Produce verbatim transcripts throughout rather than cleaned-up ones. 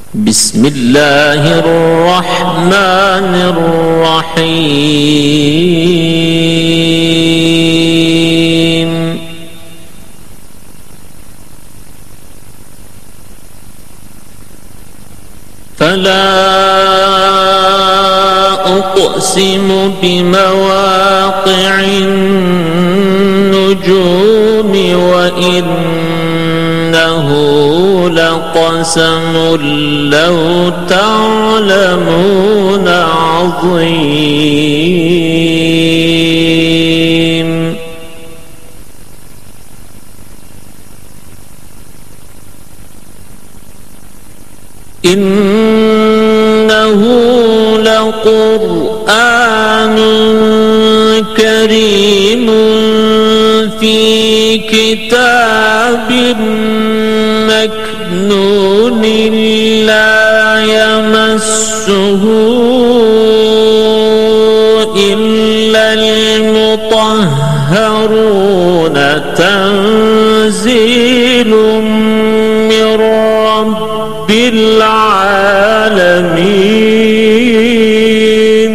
بسم الله الرحمن الرحيم فلا أقسم بمواقع النجوم وإنه لقسم لو تعلمون عظيم إنه لقرآن كريم في كتاب مكنون لا يمسه إلا المطهرون تنزيل من رب العالمين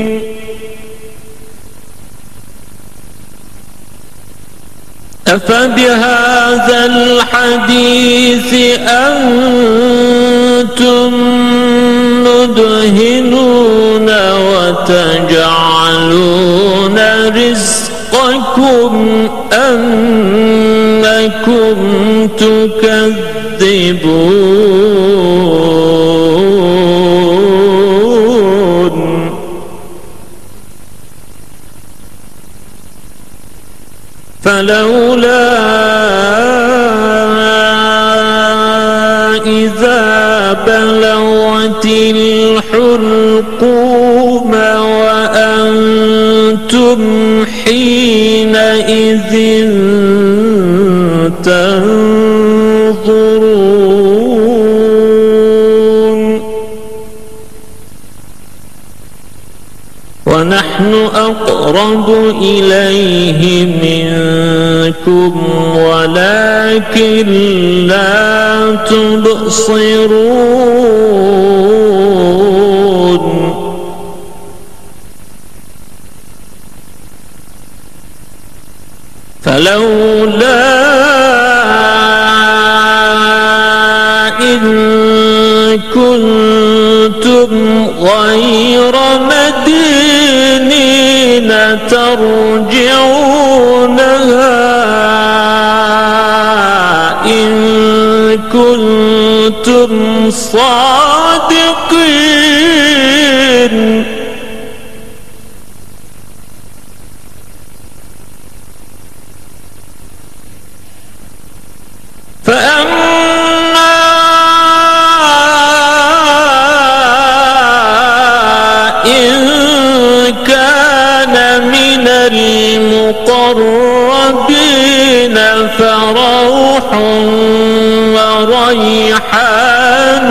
أفبهذا الحديث أنتم مدهنون وتجعلون رزقكم أنكم تكذبون فلولا إذا بلغت الحلقوم وأنتم حينئذ تنظرون ونحن أقرب إليه منكم ولكن لا تبصرون فلولا إن كنتم غير مدينين ترجعونها إن كنتم صادقين فأما إن كان من المقربين فروح وريحان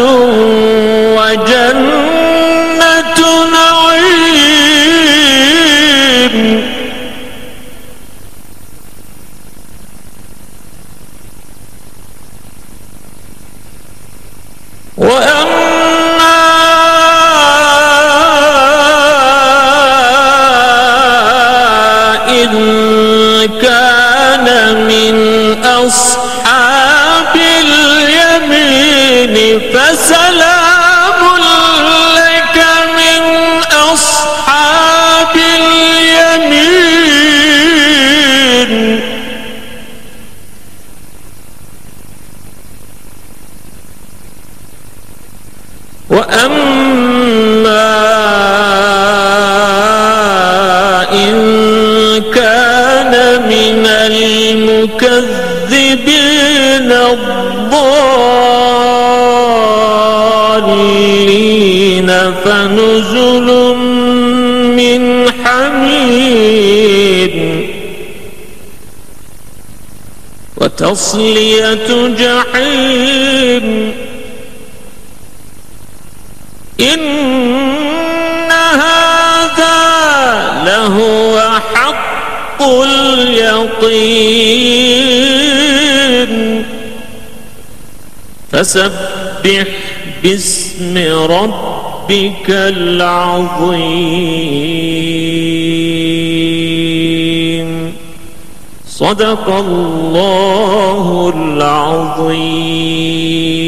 وجنة نعيم وأما إن كان من أصحاب اليمين فسلام لك من أصحاب اليمين وأما إن كان من المكذبين الضالين فنزل من حميم وتصلية جحيم إن هذا لهو حق اليقين فسبح فسبح باسم ربك العظيم. صدق الله العظيم.